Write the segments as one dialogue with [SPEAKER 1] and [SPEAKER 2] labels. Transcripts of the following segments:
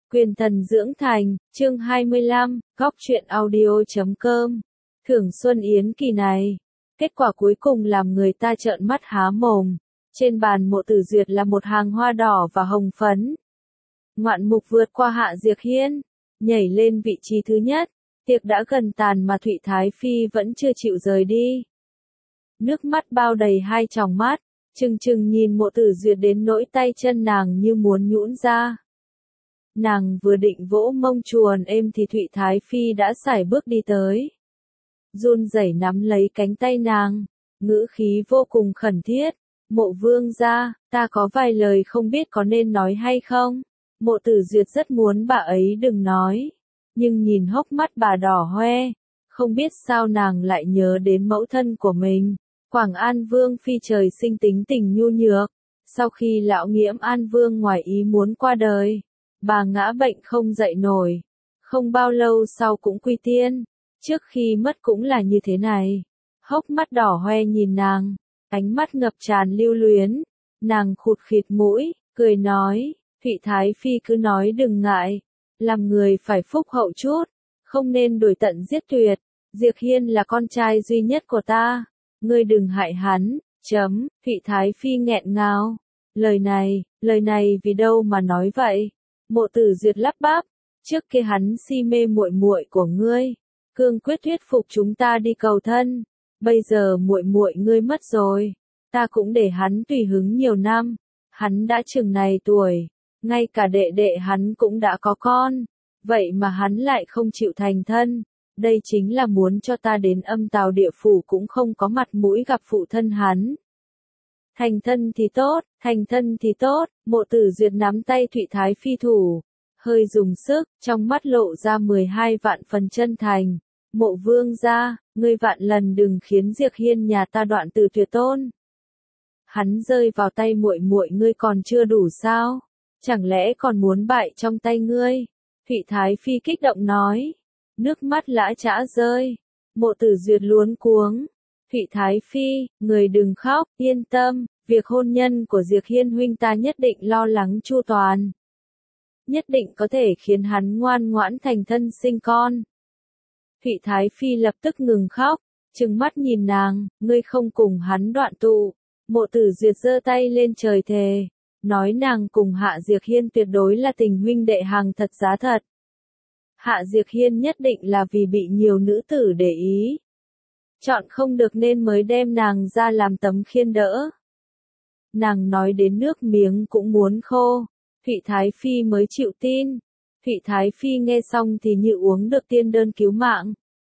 [SPEAKER 1] Quyền thần dưỡng thành, chương 25, góc truyện audio.com. Thưởng Xuân Yến kỳ này, kết quả cuối cùng làm người ta trợn mắt há mồm. Trên bàn Mộ Tử Duyệt là một hàng hoa đỏ và hồng phấn. Ngoạn mục vượt qua Hạ Diệc Hiên, nhảy lên vị trí thứ nhất. Tiệc đã gần tàn mà Thụy Thái Phi vẫn chưa chịu rời đi. Nước mắt bao đầy hai tròng mắt, trừng trừng nhìn Mộ Tử Duyệt đến nỗi tay chân nàng như muốn nhũn ra. Nàng vừa định vỗ mông chuồn êm thì Thụy Thái Phi đã sải bước đi tới. Run rẩy nắm lấy cánh tay nàng, ngữ khí vô cùng khẩn thiết. Mộ vương gia, ta có vài lời không biết có nên nói hay không? Mộ Tử Duyệt rất muốn bà ấy đừng nói. Nhưng nhìn hốc mắt bà đỏ hoe, không biết sao nàng lại nhớ đến mẫu thân của mình. Quảng An Vương phi trời sinh tính tình nhu nhược. Sau khi lão nghiễm An Vương ngoài ý muốn qua đời, bà ngã bệnh không dậy nổi. Không bao lâu sau cũng quy tiên. Trước khi mất cũng là như thế này. Hốc mắt đỏ hoe nhìn nàng, ánh mắt ngập tràn lưu luyến. Nàng khụt khịt mũi, cười nói, Thụy Thái Phi cứ nói đừng ngại. Làm người phải phúc hậu chút, không nên đuổi tận giết tuyệt. Diệc Hiên là con trai duy nhất của ta. Ngươi đừng hại hắn, Thụy Thái Phi nghẹn ngào. Lời này vì đâu mà nói vậy? Mộ Tử Duyệt lắp bắp, trước kia hắn si mê muội muội của ngươi, cương quyết thuyết phục chúng ta đi cầu thân. Bây giờ muội muội ngươi mất rồi, ta cũng để hắn tùy hứng nhiều năm. Hắn đã chừng này tuổi, ngay cả đệ đệ hắn cũng đã có con, vậy mà hắn lại không chịu thành thân. Đây chính là muốn cho ta đến âm tào địa phủ cũng không có mặt mũi gặp phụ thân hắn. Thành thân thì tốt, Mộ Tử Duyệt nắm tay Thụy Thái Phi thủ, hơi dùng sức, trong mắt lộ ra 12 vạn phần chân thành. Mộ vương gia, ngươi vạn lần đừng khiến Diệc Hiên nhà ta đoạn từ tuyệt tôn. Hắn rơi vào tay muội muội ngươi còn chưa đủ sao? Chẳng lẽ còn muốn bại trong tay ngươi? Thụy Thái Phi kích động nói. Nước mắt lã chã rơi. Mộ Tử Duyệt luống cuống. Thụy Thái Phi, người đừng khóc, yên tâm, việc hôn nhân của Diệc Hiên huynh ta nhất định lo lắng chu toàn. Nhất định có thể khiến hắn ngoan ngoãn thành thân sinh con. Thụy Thái Phi lập tức ngừng khóc, trừng mắt nhìn nàng, ngươi không cùng hắn đoạn tụ. Mộ Tử Duyệt giơ tay lên trời thề, nói nàng cùng Hạ Diệc Hiên tuyệt đối là tình huynh đệ hàng thật giá thật. Hạ Diệc Hiên nhất định là vì bị nhiều nữ tử để ý, chọn không được nên mới đem nàng ra làm tấm khiên đỡ. Nàng nói đến nước miếng cũng muốn khô, Thụy Thái Phi mới chịu tin. Thụy Thái Phi nghe xong thì như uống được tiên đơn cứu mạng.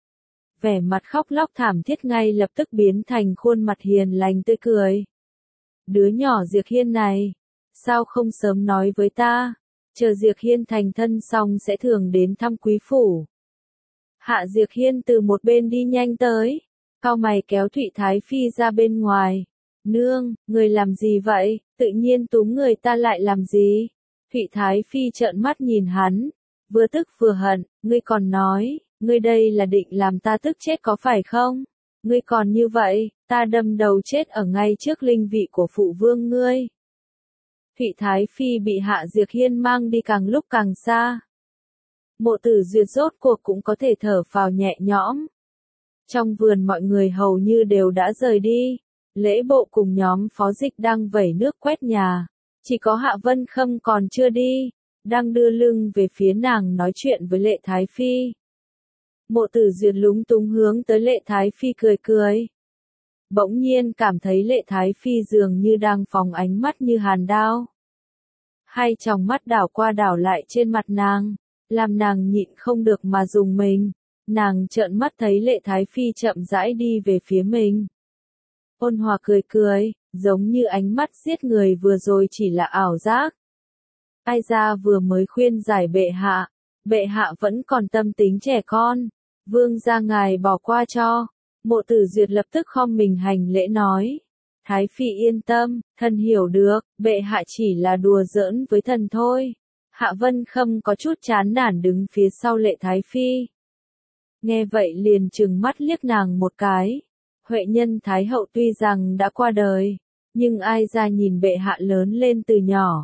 [SPEAKER 1] Vẻ mặt khóc lóc thảm thiết ngay lập tức biến thành khuôn mặt hiền lành tươi cười. Đứa nhỏ Diệc Hiên này, sao không sớm nói với ta, chờ Diệc Hiên thành thân xong sẽ thường đến thăm quý phủ. Hạ Diệc Hiên từ một bên đi nhanh tới, cau mày kéo Thụy Thái Phi ra bên ngoài. Nương, người làm gì vậy, tự nhiên túm người ta lại làm gì? Thụy Thái Phi trợn mắt nhìn hắn, vừa tức vừa hận, ngươi còn nói, ngươi đây là định làm ta tức chết có phải không? Ngươi còn như vậy, ta đâm đầu chết ở ngay trước linh vị của phụ vương ngươi. Thụy Thái Phi bị Hạ Diệc Hiên mang đi càng lúc càng xa. Mộ Tử Duyệt rốt cuộc cũng có thể thở phào nhẹ nhõm. Trong vườn mọi người hầu như đều đã rời đi, lễ bộ cùng nhóm phó dịch đang vẩy nước quét nhà. Chỉ có Hạ Vân Khâm còn chưa đi, đang đưa lưng về phía nàng nói chuyện với Lệ Thái Phi. Mộ Tử Duyệt lúng túng hướng tới Lệ Thái Phi cười cười. Bỗng nhiên cảm thấy Lệ Thái Phi dường như đang phóng ánh mắt như hàn đao. Hai tròng mắt đảo qua đảo lại trên mặt nàng, làm nàng nhịn không được mà rùng mình. Nàng trợn mắt thấy Lệ Thái Phi chậm rãi đi về phía mình. Ôn hòa cười cười, giống như ánh mắt giết người vừa rồi chỉ là ảo giác. Ai ra vừa mới khuyên giải bệ hạ vẫn còn tâm tính trẻ con, vương gia ngài bỏ qua cho. Mộ Tử Duyệt lập tức khom mình hành lễ nói, Thái Phi yên tâm, thần hiểu được, bệ hạ chỉ là đùa giỡn với thần thôi. Hạ Vân Khâm có chút chán nản đứng phía sau Lệ Thái Phi. Nghe vậy liền trừng mắt liếc nàng một cái. Huệ nhân Thái hậu tuy rằng đã qua đời, nhưng ai ra nhìn bệ hạ lớn lên từ nhỏ,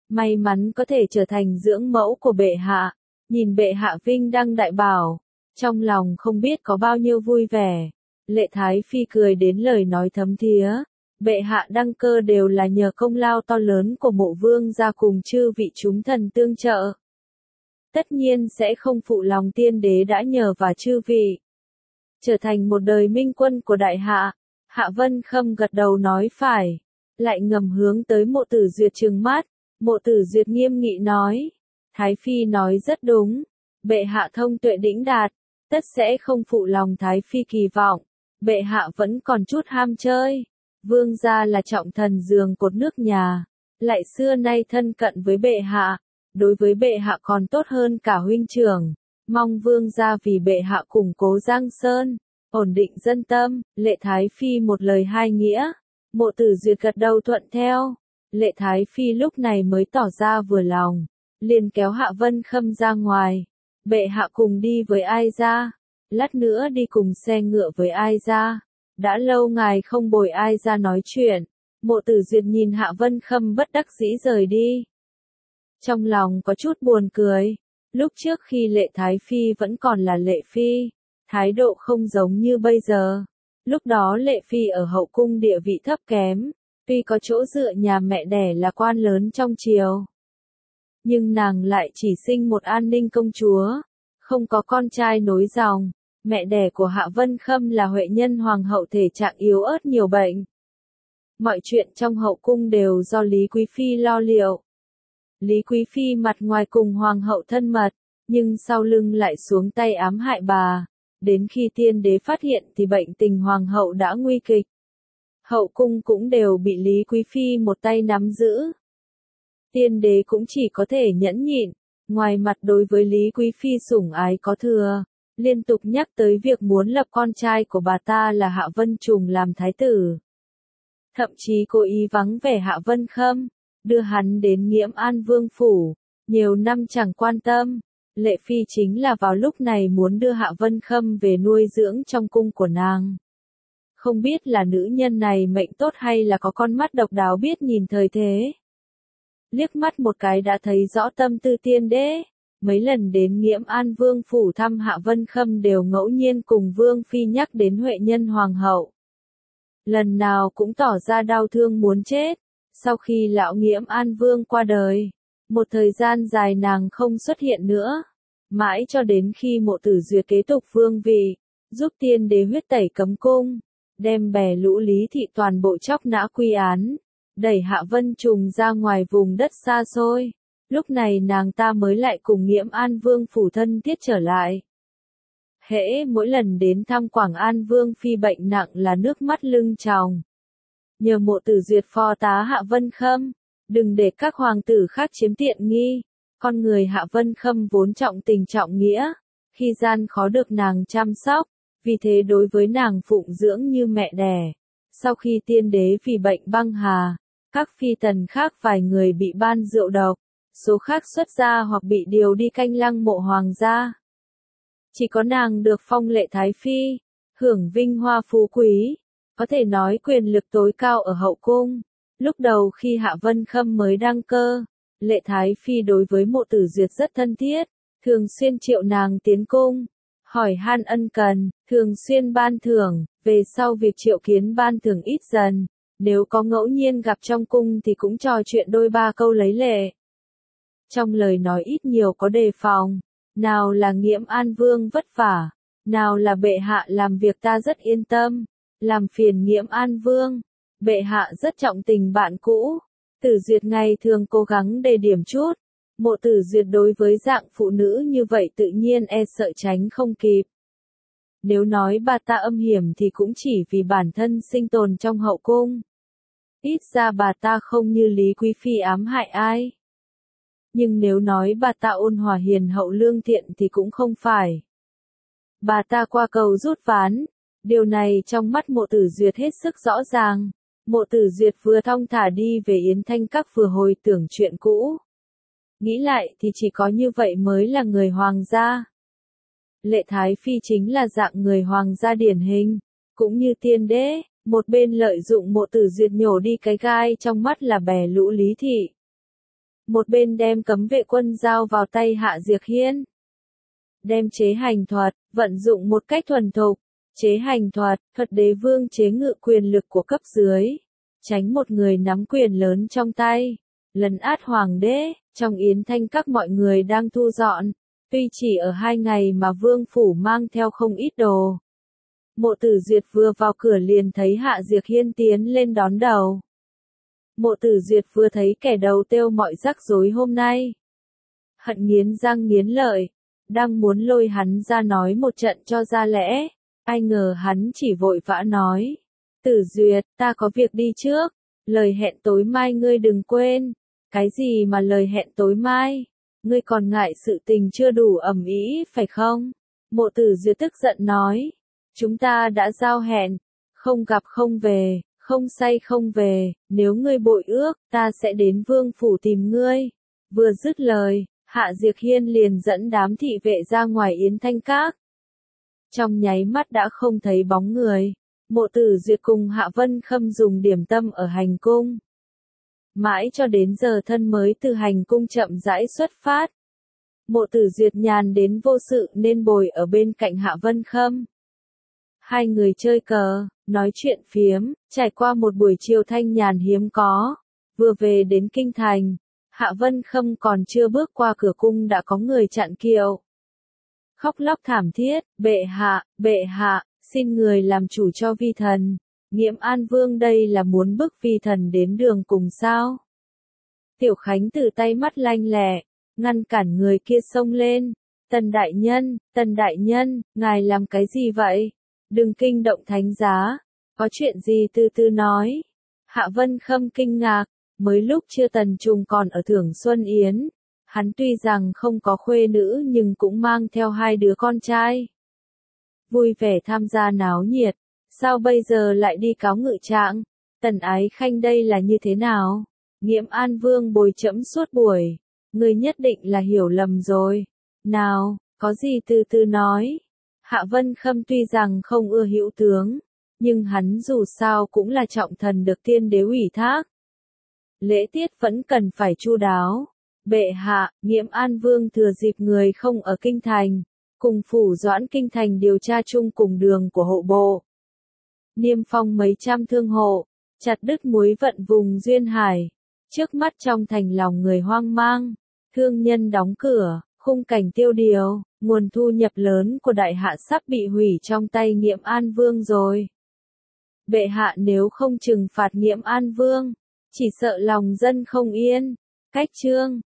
[SPEAKER 1] may mắn có thể trở thành dưỡng mẫu của bệ hạ, nhìn bệ hạ vinh đăng đại bảo, trong lòng không biết có bao nhiêu vui vẻ. Lệ Thái Phi cười đến lời nói thấm thía, bệ hạ đăng cơ đều là nhờ công lao to lớn của Mộ Vương gia cùng chư vị chúng thần tương trợ. Tất nhiên sẽ không phụ lòng tiên đế đã nhờ và chư vị. Trở thành một đời minh quân của đại hạ, Hạ Vân Khâm gật đầu nói phải, lại ngầm hướng tới Mộ Tử Duyệt trừng mắt, Mộ Tử Duyệt nghiêm nghị nói, Thái Phi nói rất đúng, bệ hạ thông tuệ đĩnh đạt, tất sẽ không phụ lòng Thái Phi kỳ vọng, bệ hạ vẫn còn chút ham chơi, vương gia là trọng thần giường cột nước nhà, lại xưa nay thân cận với bệ hạ, đối với bệ hạ còn tốt hơn cả huynh trưởng, mong vương gia vì bệ hạ củng cố Giang Sơn, ổn định dân tâm. Lệ Thái Phi một lời hai nghĩa, Mộ Tử Duyệt gật đầu thuận theo, Lệ Thái Phi lúc này mới tỏ ra vừa lòng, liền kéo Hạ Vân Khâm ra ngoài, bệ hạ cùng đi với ai ra, lát nữa đi cùng xe ngựa với ai ra, đã lâu ngài không bồi ai ra nói chuyện. Mộ Tử Duyệt nhìn Hạ Vân Khâm bất đắc dĩ rời đi, trong lòng có chút buồn cười, lúc trước khi Lệ Thái Phi vẫn còn là Lệ Phi, thái độ không giống như bây giờ, lúc đó Lệ Phi ở hậu cung địa vị thấp kém, tuy có chỗ dựa nhà mẹ đẻ là quan lớn trong triều, nhưng nàng lại chỉ sinh một An Ninh công chúa, không có con trai nối dòng, mẹ đẻ của Hạ Vân Khâm là Huệ Nhân hoàng hậu thể trạng yếu ớt nhiều bệnh. Mọi chuyện trong hậu cung đều do Lý Quý Phi lo liệu. Lý Quý Phi mặt ngoài cùng hoàng hậu thân mật, nhưng sau lưng lại xuống tay ám hại bà. Đến khi tiên đế phát hiện thì bệnh tình hoàng hậu đã nguy kịch. Hậu cung cũng đều bị Lý Quý Phi một tay nắm giữ. Tiên đế cũng chỉ có thể nhẫn nhịn, ngoài mặt đối với Lý Quý Phi sủng ái có thừa, liên tục nhắc tới việc muốn lập con trai của bà ta là Hạ Vân Trùng làm thái tử. Thậm chí cố ý vắng vẻ Hạ Vân Khâm, đưa hắn đến Nghiễm An Vương phủ, nhiều năm chẳng quan tâm. Lệ Phi chính là vào lúc này muốn đưa Hạ Vân Khâm về nuôi dưỡng trong cung của nàng. Không biết là nữ nhân này mệnh tốt hay là có con mắt độc đáo biết nhìn thời thế. Liếc mắt một cái đã thấy rõ tâm tư tiên đế. Mấy lần đến Nghiễm An Vương phủ thăm Hạ Vân Khâm đều ngẫu nhiên cùng Vương Phi nhắc đến Huệ Nhân hoàng hậu. Lần nào cũng tỏ ra đau thương muốn chết. Sau khi lão Nghiễm An Vương qua đời, một thời gian dài nàng không xuất hiện nữa. Mãi cho đến khi Mộ Tử Duyệt kế tục vương vị, giúp tiên đế huyết tẩy cấm cung, đem bè lũ Lý thị toàn bộ chóc nã quy án, đẩy Hạ Vân Trùng ra ngoài vùng đất xa xôi. Lúc này nàng ta mới lại cùng Nghiễm An Vương phủ thân thiết trở lại. Hễ mỗi lần đến thăm Quảng An Vương Phi bệnh nặng là nước mắt lưng tròng. Nhờ Mộ Tử Duyệt phò tá Hạ Vân Khâm, đừng để các hoàng tử khác chiếm tiện nghi. Con người Hạ Vân Khâm vốn trọng tình trọng nghĩa, khi gian khó được nàng chăm sóc, vì thế đối với nàng phụng dưỡng như mẹ đẻ. Sau khi tiên đế vì bệnh băng hà, các phi tần khác vài người bị ban rượu độc, số khác xuất gia hoặc bị điều đi canh lăng mộ hoàng gia. Chỉ có nàng được phong Lệ Thái Phi, hưởng vinh hoa phú quý, có thể nói quyền lực tối cao ở hậu cung. Lúc đầu khi Hạ Vân Khâm mới đăng cơ, Lệ Thái Phi đối với Mộ Tử Duyệt rất thân thiết, thường xuyên triệu nàng tiến cung, hỏi han ân cần, thường xuyên ban thưởng, về sau việc triệu kiến ban thưởng ít dần, nếu có ngẫu nhiên gặp trong cung thì cũng trò chuyện đôi ba câu lấy lệ. Trong lời nói ít nhiều có đề phòng, nào là Nghiễm An Vương vất vả, nào là bệ hạ làm việc ta rất yên tâm, làm phiền Nghiễm An Vương, bệ hạ rất trọng tình bạn cũ. Tử Duyệt ngày thường cố gắng đề điểm chút, Mộ Tử Duyệt đối với dạng phụ nữ như vậy tự nhiên e sợ tránh không kịp. Nếu nói bà ta âm hiểm thì cũng chỉ vì bản thân sinh tồn trong hậu cung. Ít ra bà ta không như Lý Quý Phi ám hại ai. Nhưng nếu nói bà ta ôn hòa hiền hậu lương thiện thì cũng không phải. Bà ta qua cầu rút ván, điều này trong mắt Mộ Tử Duyệt hết sức rõ ràng. Mộ Tử Duyệt vừa thong thả đi về Yến Thanh Các vừa hồi tưởng chuyện cũ. Nghĩ lại thì chỉ có như vậy mới là người hoàng gia. Lệ Thái Phi chính là dạng người hoàng gia điển hình, cũng như tiên đế, một bên lợi dụng Mộ Tử Duyệt nhổ đi cái gai trong mắt là bè lũ Lý thị. một bên đem cấm vệ quân giao vào tay Hạ Diệc Hiên. Đem chế hành thuật, vận dụng một cách thuần thục, chế hành thuật đế vương chế ngự quyền lực của cấp dưới, tránh một người nắm quyền lớn trong tay, lấn át hoàng đế. Trong Yến Thanh các mọi người đang thu dọn, tuy chỉ ở 2 ngày mà vương phủ mang theo không ít đồ. Mộ Tử Duyệt vừa vào cửa liền thấy Hạ Diệc Hiên tiến lên đón đầu. Mộ Tử Duyệt vừa thấy kẻ đầu tiêu mọi rắc rối hôm nay, hận nghiến răng nghiến lợi, đang muốn lôi hắn ra nói một trận cho ra lẽ, ai ngờ hắn chỉ vội vã nói: Tử Duyệt, ta có việc đi trước, lời hẹn tối mai ngươi đừng quên. Cái gì mà lời hẹn tối mai? Ngươi còn ngại sự tình chưa đủ ầm ĩ phải không? Mộ Tử Duyệt tức giận nói: chúng ta đã giao hẹn, không gặp không về, không say không về, nếu ngươi bội ước, ta sẽ đến vương phủ tìm ngươi. Vừa dứt lời, Hạ Diệc Hiên liền dẫn đám thị vệ ra ngoài Yến Thanh Các. Trong nháy mắt đã không thấy bóng người, Mộ Tử Duyệt cùng Hạ Vân Khâm dùng điểm tâm ở hành cung. Mãi cho đến giờ thân mới từ hành cung chậm rãi xuất phát. Mộ Tử Duyệt nhàn đến vô sự nên bồi ở bên cạnh Hạ Vân Khâm. Hai người chơi cờ, nói chuyện phiếm, trải qua một buổi chiều thanh nhàn hiếm có. Vừa về đến kinh thành, Hạ Vân Khâm còn chưa bước qua cửa cung đã có người chặn kiệu. Khóc lóc thảm thiết: bệ hạ, xin người làm chủ cho vi thần. Nghiễm An Vương đây là muốn bức vi thần đến đường cùng sao? Tiểu Khánh từ tay mắt lanh lẹ, ngăn cản người kia xông lên. Tần đại nhân, ngài làm cái gì vậy? Đừng kinh động thánh giá, có chuyện gì từ từ nói. Hạ Vân Khâm kinh ngạc, mới lúc chưa Tần Trùng còn ở Thưởng Xuân Yến, hắn tuy rằng không có khuê nữ nhưng cũng mang theo 2 đứa con trai. Vui vẻ tham gia náo nhiệt, sao bây giờ lại đi cáo ngự trạng? Tần Ái Khanh đây là như thế nào? Nghiễm An Vương bồi trẫm suốt buổi, người nhất định là hiểu lầm rồi. Nào, có gì từ từ nói. Hạ Vân Khâm tuy rằng không ưa Hữu tướng, nhưng hắn dù sao cũng là trọng thần được tiên đế ủy thác. Lễ tiết vẫn cần phải chu đáo. Bệ hạ, Nghiễm An Vương thừa dịp người không ở kinh thành, cùng phủ Doãn kinh thành điều tra chung cùng đường của hộ bộ. Niêm phong mấy trăm thương hộ, chặt đứt muối vận vùng duyên hải. Trước mắt trong thành lòng người hoang mang, thương nhân đóng cửa, khung cảnh tiêu điều, nguồn thu nhập lớn của đại hạ sắp bị hủy trong tay Nghiễm An Vương rồi. Bệ hạ nếu không trừng phạt Nghiễm An Vương, chỉ sợ lòng dân không yên. Cách chương